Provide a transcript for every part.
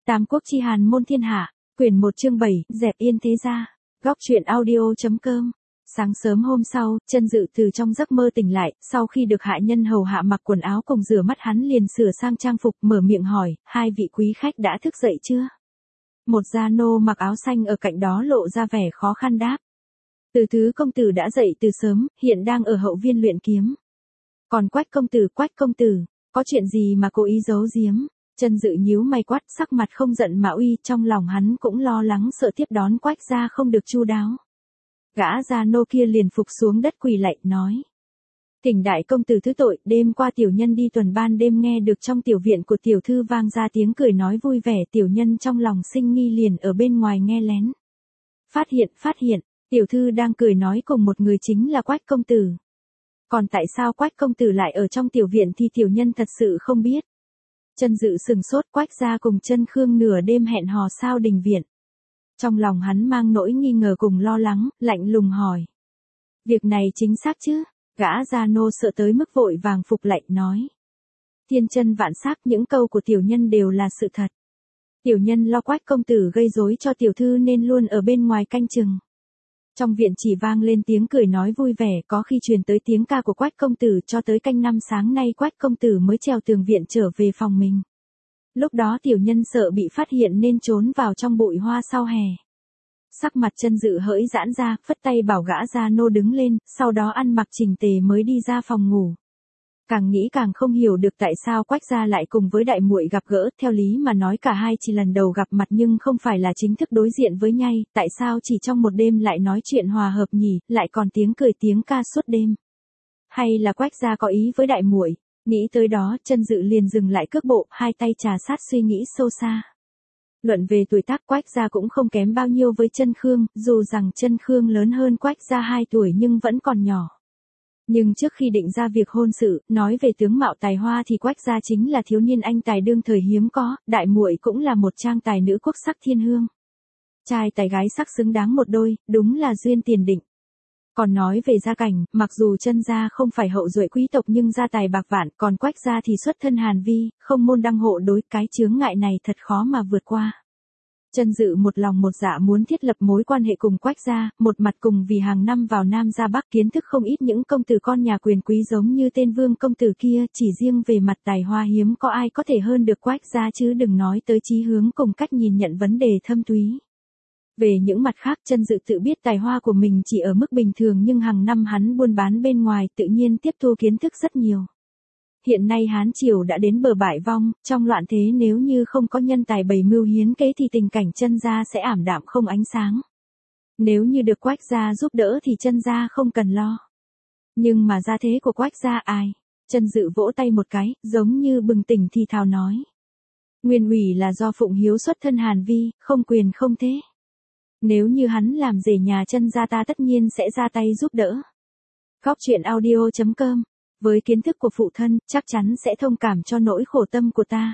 Tam quốc chi Hàn môn thiên hạ, quyển 1 chương 7, dẹp yên thế gia. Góc truyện audio.com. Sáng sớm hôm sau, Chân Dự từ trong giấc mơ tỉnh lại, sau khi được hạ nhân hầu hạ mặc quần áo cùng rửa mắt hắn liền sửa sang trang phục, mở miệng hỏi, hai vị quý khách đã thức dậy chưa? Một gia nô mặc áo xanh ở cạnh đó lộ ra vẻ khó khăn đáp. Từ Thứ công tử đã dậy từ sớm, hiện đang ở hậu viên luyện kiếm. Còn Quách công tử, có chuyện gì mà cố ý giấu giếm? Chân Dự nhíu mày quát, sắc mặt không giận mà uy, trong lòng hắn cũng lo lắng sợ tiếp đón Quách gia không được chu đáo. Gã gia nô kia liền phục xuống đất quỳ lạy, nói. Thỉnh đại công tử thứ tội, đêm qua tiểu nhân đi tuần ban đêm nghe được trong tiểu viện của tiểu thư vang ra tiếng cười nói vui vẻ, tiểu nhân trong lòng sinh nghi liền ở bên ngoài nghe lén. Phát hiện, tiểu thư đang cười nói cùng một người chính là Quách công tử. Còn tại sao Quách công tử lại ở trong tiểu viện thì tiểu nhân thật sự không biết. Chân Dự sừng sốt, Quách gia cùng Chân Khương nửa đêm hẹn hò sao đình viện. Trong lòng hắn mang nỗi nghi ngờ cùng lo lắng, lạnh lùng hỏi. Việc này chính xác chứ? Gã gia nô sợ tới mức vội vàng phục lạy, nói. Thiên chân vạn xác, những câu của tiểu nhân đều là sự thật. Tiểu nhân lo Quách công tử gây rối cho tiểu thư nên luôn ở bên ngoài canh chừng. Trong viện chỉ vang lên tiếng cười nói vui vẻ, có khi truyền tới tiếng ca của Quách công tử, cho tới canh 5 sáng nay Quách công tử mới trèo tường viện trở về phòng mình. Lúc đó tiểu nhân sợ bị phát hiện nên trốn vào trong bụi hoa sau hè. Sắc mặt Chân Dự hỡi giãn ra, phất tay bảo gã gia nô đứng lên, sau đó ăn mặc chỉnh tề mới đi ra phòng ngủ. Càng nghĩ càng không hiểu được tại sao Quách gia lại cùng với đại muội gặp gỡ, theo lý mà nói cả hai chỉ lần đầu gặp mặt nhưng không phải là chính thức đối diện với nhau, tại sao chỉ trong một đêm lại nói chuyện hòa hợp nhỉ, lại còn tiếng cười tiếng ca suốt đêm. Hay là Quách gia có ý với đại muội? Nghĩ tới đó, Chân Dự liền dừng lại cước bộ, hai tay trà sát suy nghĩ sâu xa. Luận về tuổi tác Quách gia cũng không kém bao nhiêu với Chân Khương, dù rằng Chân Khương lớn hơn Quách gia 2 tuổi nhưng vẫn còn nhỏ. Nhưng trước khi định ra việc hôn sự, nói về tướng mạo tài hoa thì Quách gia chính là thiếu niên anh tài đương thời hiếm có, đại muội cũng là một trang tài nữ quốc sắc thiên hương. Trai tài gái sắc xứng đáng một đôi, đúng là duyên tiền định. Còn nói về gia cảnh, mặc dù Chân gia không phải hậu duệ quý tộc nhưng gia tài bạc vạn, còn Quách gia thì xuất thân hàn vi, không môn đăng hộ đối, cái chướng ngại này thật khó mà vượt qua. Chân Dự một lòng một dạ muốn thiết lập mối quan hệ cùng Quách gia, một mặt cùng vì hàng năm vào Nam ra Bắc kiến thức không ít những công tử con nhà quyền quý giống như tên Vương công tử kia, chỉ riêng về mặt tài hoa hiếm có ai có thể hơn được Quách gia chứ đừng nói tới chí hướng cùng cách nhìn nhận vấn đề thâm túy. Về những mặt khác, Chân Dự tự biết tài hoa của mình chỉ ở mức bình thường nhưng hàng năm hắn buôn bán bên ngoài tự nhiên tiếp thu kiến thức rất nhiều. Hiện nay Hán Triều đã đến bờ bại vong, trong loạn thế nếu như không có nhân tài bày mưu hiến kế thì tình cảnh Chân gia sẽ ảm đạm không ánh sáng. Nếu như được Quách gia giúp đỡ thì Chân gia không cần lo. Nhưng mà gia thế của Quách gia ai? Chân Dự vỗ tay một cái, giống như bừng tỉnh thì thào nói. Nguyên ủy là do Phụng Hiếu xuất thân hàn vi, không quyền không thế. Nếu như hắn làm rể nhà Chân gia ta tất nhiên sẽ ra tay giúp đỡ. Góc truyện audio.com. Với kiến thức của phụ thân, chắc chắn sẽ thông cảm cho nỗi khổ tâm của ta.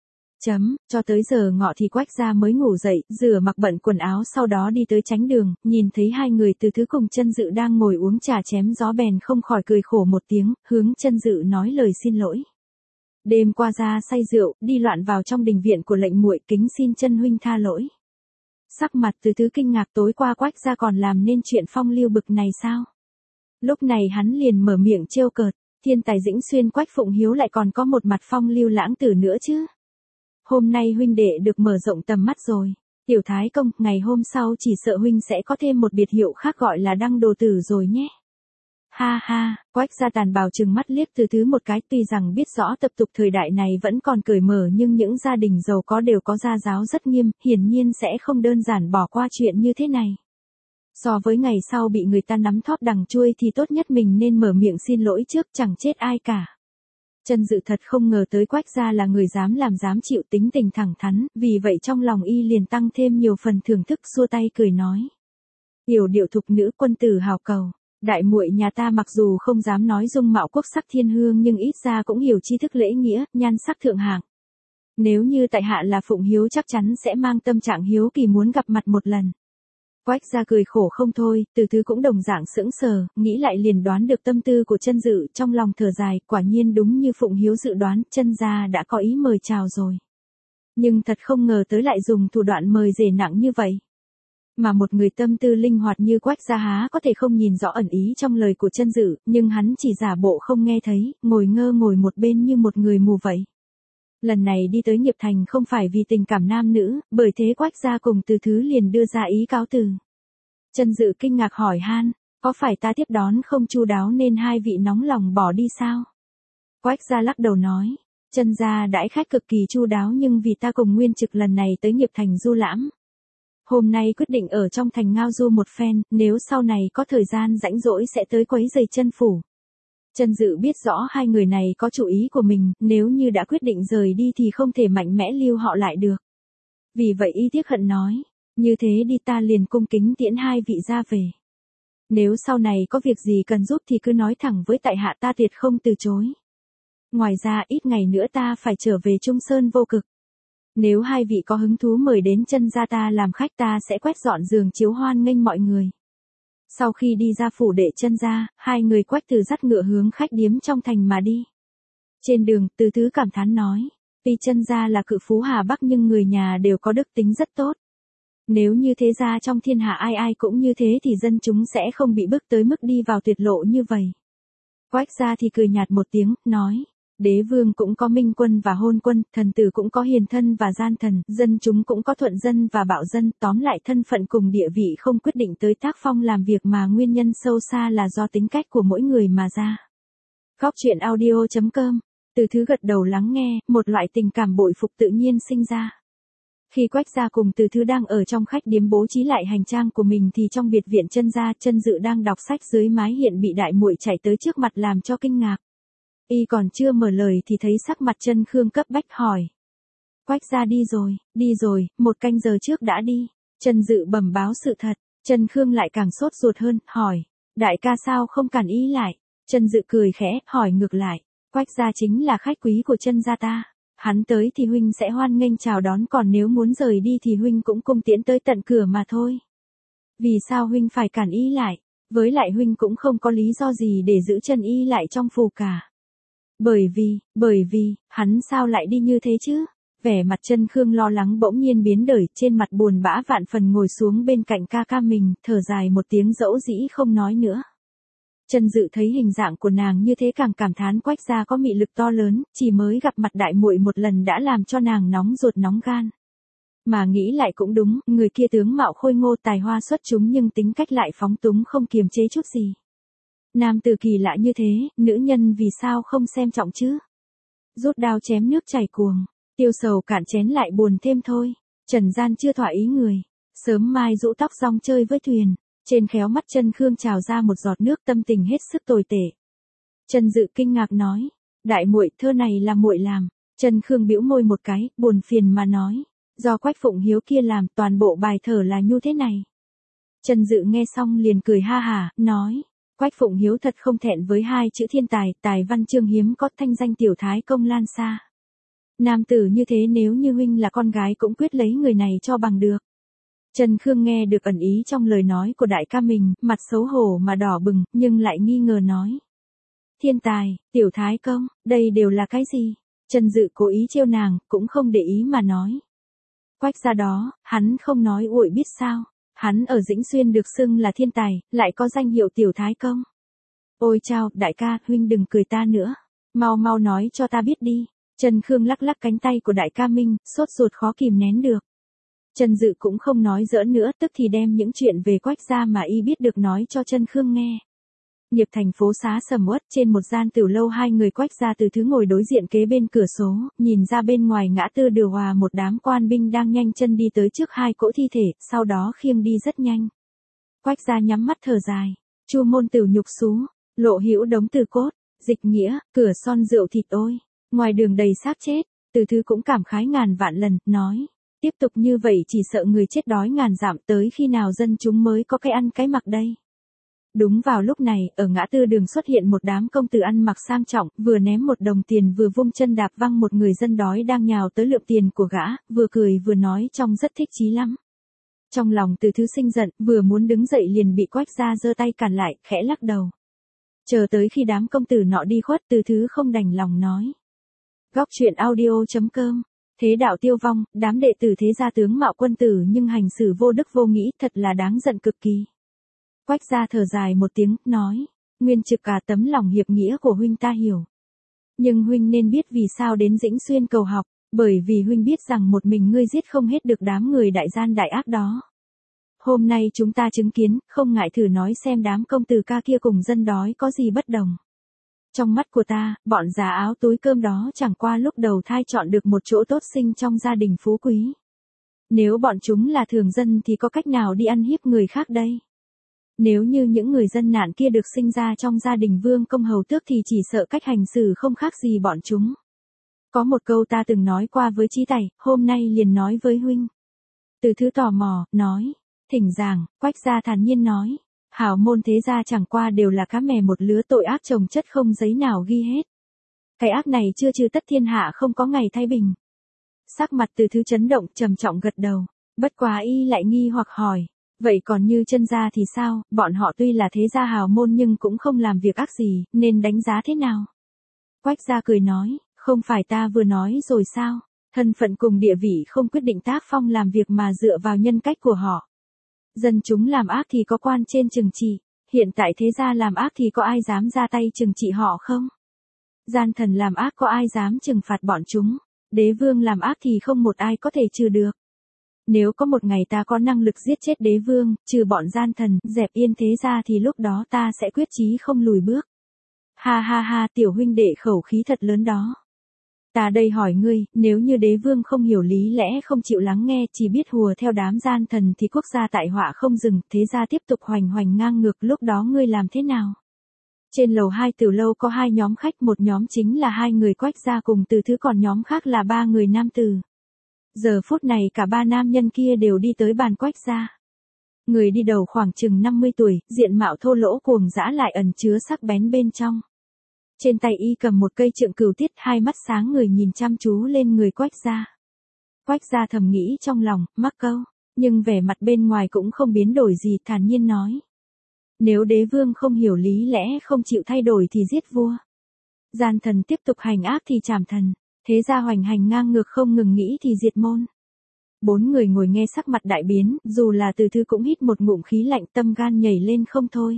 Cho tới giờ ngọ thì Quách gia mới ngủ dậy, rửa mặc bận quần áo sau đó đi tới tránh đường, nhìn thấy hai người Từ Thứ cùng Chân Dự đang ngồi uống trà chém gió bèn không khỏi cười khổ một tiếng, hướng Chân Dự nói lời xin lỗi. Đêm qua ra say rượu, đi loạn vào trong đình viện của lệnh muội, kính xin Chân huynh tha lỗi. Sắc mặt Từ Thứ kinh ngạc, tối qua Quách gia còn làm nên chuyện phong lưu bực này sao? Lúc này hắn liền mở miệng trêu cợt. Thiên tài Dĩnh Xuyên Quách Phụng Hiếu lại còn có một mặt phong lưu lãng tử nữa chứ. Hôm nay huynh đệ được mở rộng tầm mắt rồi. Tiểu Thái Công, ngày hôm sau chỉ sợ huynh sẽ có thêm một biệt hiệu khác gọi là Đăng Đồ Tử rồi nhé. Ha ha, Quách gia tàn bào trừng mắt liếc Từ Thứ một cái, tuy rằng biết rõ tập tục thời đại này vẫn còn cởi mở nhưng những gia đình giàu có đều có gia giáo rất nghiêm, hiển nhiên sẽ không đơn giản bỏ qua chuyện như thế này. So với ngày sau bị người ta nắm thóp đằng chuôi thì tốt nhất mình nên mở miệng xin lỗi trước, chẳng chết ai cả. Chân Dự thật không ngờ tới Quách gia là người dám làm dám chịu, tính tình thẳng thắn, vì vậy trong lòng y liền tăng thêm nhiều phần thưởng thức, xua tay cười nói. Yểu điệu thục nữ quân tử hào cầu, đại muội nhà ta mặc dù không dám nói dung mạo quốc sắc thiên hương nhưng ít ra cũng hiểu tri thức lễ nghĩa, nhan sắc thượng hạng. Nếu như tại hạ là Phụng Hiếu chắc chắn sẽ mang tâm trạng hiếu kỳ muốn gặp mặt một lần. Quách gia cười khổ không thôi, Từ Thứ cũng đồng dạng sững sờ, nghĩ lại liền đoán được tâm tư của Chân Dự, trong lòng thở dài, quả nhiên đúng như Phụng Hiếu dự đoán, Chân gia đã có ý mời chào rồi. Nhưng thật không ngờ tới lại dùng thủ đoạn mời rể nặng như vậy. Mà một người tâm tư linh hoạt như Quách Gia há có thể không nhìn rõ ẩn ý trong lời của Chân Dự, nhưng hắn chỉ giả bộ không nghe thấy, ngồi ngơ ngồi một bên như một người mù vậy. Lần này đi tới Nghiệp Thành không phải vì tình cảm nam nữ, bởi thế Quách Gia cùng Từ Thứ liền đưa ra ý cáo từ. Chân Dự kinh ngạc hỏi han, có phải ta tiếp đón không chu đáo nên hai vị nóng lòng bỏ đi sao? Quách Gia lắc đầu nói, Chân gia đãi khách cực kỳ chu đáo nhưng vì ta cùng Nguyên Trực lần này tới Nghiệp Thành du lãm. Hôm nay quyết định ở trong thành ngao du một phen, nếu sau này có thời gian rãnh rỗi sẽ tới quấy giày Chân phủ. Chân Dự biết rõ hai người này có chủ ý của mình, nếu như đã quyết định rời đi thì không thể mạnh mẽ lưu họ lại được. Vì vậy y tiếc hận nói, như thế đi ta liền cung kính tiễn hai vị ra về. Nếu sau này có việc gì cần giúp thì cứ nói thẳng với tại hạ ta tuyệt không từ chối. Ngoài ra ít ngày nữa ta phải trở về Trung Sơn Vô Cực. Nếu hai vị có hứng thú mời đến Chân gia ta làm khách ta sẽ quét dọn giường chiếu hoan nghênh mọi người. Sau khi đi ra phủ đệ Chân gia, hai người Quách Từ dắt ngựa hướng khách điếm trong thành mà đi. Trên đường, Từ Thứ cảm thán nói, tuy Chân gia là cự phú Hà Bắc nhưng người nhà đều có đức tính rất tốt. Nếu như thế gia trong thiên hạ ai ai cũng như thế thì dân chúng sẽ không bị bức tới mức đi vào tuyệt lộ như vậy. Quách Gia thì cười nhạt một tiếng, nói, đế vương cũng có minh quân và hôn quân, thần tử cũng có hiền thân và gian thần, dân chúng cũng có thuận dân và bạo dân, tóm lại thân phận cùng địa vị không quyết định tới tác phong làm việc mà nguyên nhân sâu xa là do tính cách của mỗi người mà ra. Góc truyện audio.com, Từ Thứ gật đầu lắng nghe, một loại tình cảm bội phục tự nhiên sinh ra. Khi Quách Gia cùng Từ Thứ đang ở trong khách điếm bố trí lại hành trang của mình thì trong biệt viện Chân gia, Chân Dự đang đọc sách dưới mái hiện bị đại muội chạy tới trước mặt làm cho kinh ngạc. Y còn chưa mở lời thì thấy sắc mặt Chân Khương cấp bách hỏi. Quách Gia đi rồi, 1 canh giờ trước đã đi. Chân Dự bẩm báo sự thật, Chân Khương lại càng sốt ruột hơn, hỏi, đại ca sao không cản ý lại? Chân Dự cười khẽ, hỏi ngược lại, Quách Gia chính là khách quý của Chân gia ta. Hắn tới thì huynh sẽ hoan nghênh chào đón, còn nếu muốn rời đi thì huynh cũng cung tiễn tới tận cửa mà thôi. Vì sao huynh phải cản y lại? Với lại huynh cũng không có lý do gì để giữ chân y lại trong phủ cả. Bởi vì, hắn sao lại đi như thế chứ? Vẻ mặt Chân Khương lo lắng bỗng nhiên biến đổi, trên mặt buồn bã vạn phần ngồi xuống bên cạnh ca ca mình, thở dài một tiếng dẫu dĩ không nói nữa. Chân Dự thấy hình dạng của nàng như thế càng cảm thán Quách Gia có mị lực to lớn, chỉ mới gặp mặt đại muội một lần đã làm cho nàng nóng ruột nóng gan. Mà nghĩ lại cũng đúng, người kia tướng mạo khôi ngô tài hoa xuất chúng nhưng tính cách lại phóng túng không kiềm chế chút gì. Nam tử kỳ lạ như thế, nữ nhân vì sao không xem trọng chứ? Rút đao chém nước chảy cuồng, tiêu sầu cạn chén lại buồn thêm thôi. Trần gian chưa thỏa ý người, sớm mai rũ tóc rong chơi với thuyền. Trên khéo mắt Chân Khương trào ra một giọt nước, tâm tình hết sức tồi tệ. Chân Dự kinh ngạc nói, đại muội, thơ này là muội làm. Chân Khương bĩu môi một cái, buồn phiền mà nói, do Quách Phụng Hiếu kia làm, toàn bộ bài thơ là như thế này. Chân Dự nghe xong liền cười ha hả, nói, Quách Phụng Hiếu thật không thẹn với 2 chữ thiên tài, tài văn chương hiếm có, thanh danh tiểu thái công lan xa. Nam tử như thế nếu như huynh là con gái cũng quyết lấy người này cho bằng được. Trần Khương nghe được ẩn ý trong lời nói của đại ca mình, mặt xấu hổ mà đỏ bừng, nhưng lại nghi ngờ nói. Thiên tài, tiểu thái công, đây đều là cái gì? Trần Dự cố ý trêu nàng, cũng không để ý mà nói. Quách Gia đó, hắn không nói uội biết sao? Hắn ở Dĩnh Xuyên được xưng là thiên tài, lại có danh hiệu tiểu thái công. Ôi chao, đại ca, huynh đừng cười ta nữa. Mau nói cho ta biết đi. Trần Khương lắc lắc cánh tay của đại ca mình, sốt ruột khó kìm nén được. Trần Dự cũng không nói giỡn nữa, tức thì đem những chuyện về Quách Gia mà y biết được nói cho Trần Khương nghe. Nghiệp Thành phố xá sầm uất, trên một gian tiểu lâu hai người Quách Gia Từ Thứ ngồi đối diện kế bên cửa sổ, nhìn ra bên ngoài ngã tư Điều Hòa một đám quan binh đang nhanh chân đi tới trước 2 cỗ thi thể, sau đó khiêng đi rất nhanh. Quách Gia nhắm mắt thở dài, Chu Môn Tửu nhục xú, Lộ Hữu đống tử cốt, Dịch Nghĩa, cửa son rượu thịt ôi, ngoài đường đầy xác chết. Từ Thứ cũng cảm khái ngàn vạn lần, nói. Tiếp tục như vậy chỉ sợ người chết đói ngàn dặm, tới khi nào dân chúng mới có cái ăn cái mặc đây. Đúng vào lúc này, ở ngã tư đường xuất hiện một đám công tử ăn mặc sang trọng, vừa ném 1 đồng tiền vừa vung chân đạp văng một người dân đói đang nhào tới lượm tiền của gã, vừa cười vừa nói trông rất thích chí lắm. Trong lòng Từ Thứ sinh giận, vừa muốn đứng dậy liền bị Quách Gia giơ tay cản lại, khẽ lắc đầu. Chờ tới khi đám công tử nọ đi khuất, Từ Thứ không đành lòng nói. Góc truyện audio.com Thế đạo tiêu vong, đám đệ tử thế gia tướng mạo quân tử nhưng hành xử vô đức vô nghĩ, thật là đáng giận cực kỳ. Quách gia thở dài một tiếng, nói, Nguyên Trực cả tấm lòng hiệp nghĩa của huynh ta hiểu. Nhưng huynh nên biết vì sao đến Dĩnh Xuyên cầu học, bởi vì huynh biết rằng một mình ngươi giết không hết được đám người đại gian đại ác đó. Hôm nay chúng ta chứng kiến, không ngại thử nói xem đám công tử ca kia cùng dân đói có gì bất đồng. Trong mắt của ta, bọn già áo túi cơm đó chẳng qua lúc đầu thai chọn được một chỗ tốt sinh trong gia đình phú quý. Nếu bọn chúng là thường dân thì có cách nào đi ăn hiếp người khác đây? Nếu như những người dân nạn kia được sinh ra trong gia đình vương công hầu tước thì chỉ sợ cách hành xử không khác gì bọn chúng. Có một câu ta từng nói qua với Chí Tài, hôm nay liền nói với huynh. Từ Thứ tò mò, nói, thỉnh giảng, Quách gia thản nhiên nói, hào môn thế gia chẳng qua đều là cá mè một lứa, tội ác chồng chất không giấy nào ghi hết. Cái ác này chưa trừ tất thiên hạ không có ngày thái bình. Sắc mặt Từ Thứ chấn động, trầm trọng gật đầu, bất quá y lại nghi hoặc hỏi, vậy còn như chân gia thì sao, bọn họ tuy là thế gia hào môn nhưng cũng không làm việc ác gì, nên đánh giá thế nào? Quách gia cười nói, không phải ta vừa nói rồi sao, thân phận cùng địa vị không quyết định tác phong làm việc mà dựa vào nhân cách của họ. Dân chúng làm ác thì có quan trên trừng trị, hiện tại thế gia làm ác thì có ai dám ra tay trừng trị họ không? Gian thần làm ác có ai dám trừng phạt bọn chúng, đế vương làm ác thì không một ai có thể trừ được. Nếu có một ngày ta có năng lực giết chết đế vương, trừ bọn gian thần, dẹp yên thế gia thì lúc đó ta sẽ quyết chí không lùi bước. Ha ha ha, tiểu huynh đệ khẩu khí thật lớn đó. Ta đây hỏi ngươi, nếu như đế vương không hiểu lý lẽ không chịu lắng nghe, chỉ biết hùa theo đám gian thần thì quốc gia tại họa không dừng, thế gia tiếp tục hoành hoành ngang ngược, lúc đó ngươi làm thế nào? Trên lầu 2 tiểu lâu có hai nhóm khách, một nhóm chính là hai người Quách gia cùng Từ Thứ, còn nhóm khác là ba người nam tử. Giờ phút này cả ba nam nhân kia đều đi tới bàn Quách gia. Người đi đầu khoảng chừng 50 tuổi, diện mạo thô lỗ cuồng dã lại ẩn chứa sắc bén bên trong. Trên tay y cầm một cây trượng cửu tiết, hai mắt sáng người nhìn chăm chú lên người Quách gia. Quách gia thầm nghĩ trong lòng, mắc câu, nhưng vẻ mặt bên ngoài cũng không biến đổi gì, thản nhiên nói. Nếu đế vương không hiểu lý lẽ không chịu thay đổi thì giết vua. Gian thần tiếp tục hành ác thì trảm thần, thế gia hoành hành ngang ngược không ngừng nghĩ thì diệt môn. Bốn người ngồi nghe sắc mặt đại biến, dù là Từ Thứ cũng hít một ngụm khí lạnh, tâm gan nhảy lên không thôi.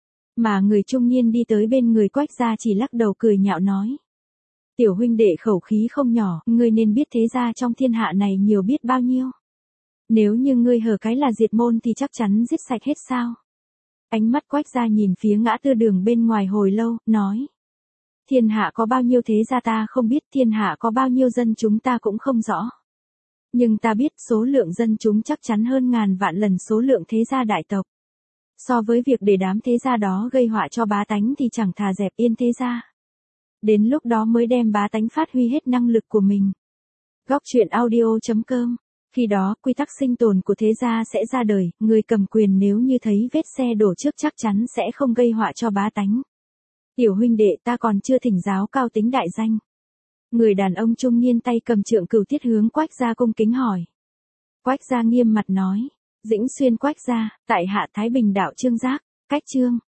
Mà người trung niên đi tới bên người Quách gia chỉ lắc đầu cười nhạo nói. Tiểu huynh đệ khẩu khí không nhỏ, ngươi nên biết thế gia trong thiên hạ này nhiều biết bao nhiêu. Nếu như ngươi hở cái là diệt môn thì chắc chắn giết sạch hết sao. Ánh mắt Quách gia nhìn phía ngã tư đường bên ngoài hồi lâu, nói. Thiên hạ có bao nhiêu thế gia ta không biết, thiên hạ có bao nhiêu dân chúng ta cũng không rõ. Nhưng ta biết số lượng dân chúng chắc chắn hơn ngàn vạn lần số lượng thế gia đại tộc. So với việc để đám thế gia đó gây họa cho bá tánh thì chẳng thà dẹp yên thế gia. Đến lúc đó mới đem bá tánh phát huy hết năng lực của mình. Góc truyện audio.com. Khi đó, quy tắc sinh tồn của thế gia sẽ ra đời, người cầm quyền nếu như thấy vết xe đổ trước chắc chắn sẽ không gây họa cho bá tánh. Tiểu huynh đệ, ta còn chưa thỉnh giáo cao tính đại danh. Người đàn ông trung niên tay cầm trượng cửu tiết hướng Quách gia cung kính hỏi. Quách gia nghiêm mặt nói. Dĩnh Xuyên Quách gia, tại hạ Thái Bình đạo Trương Giác, cách Trương.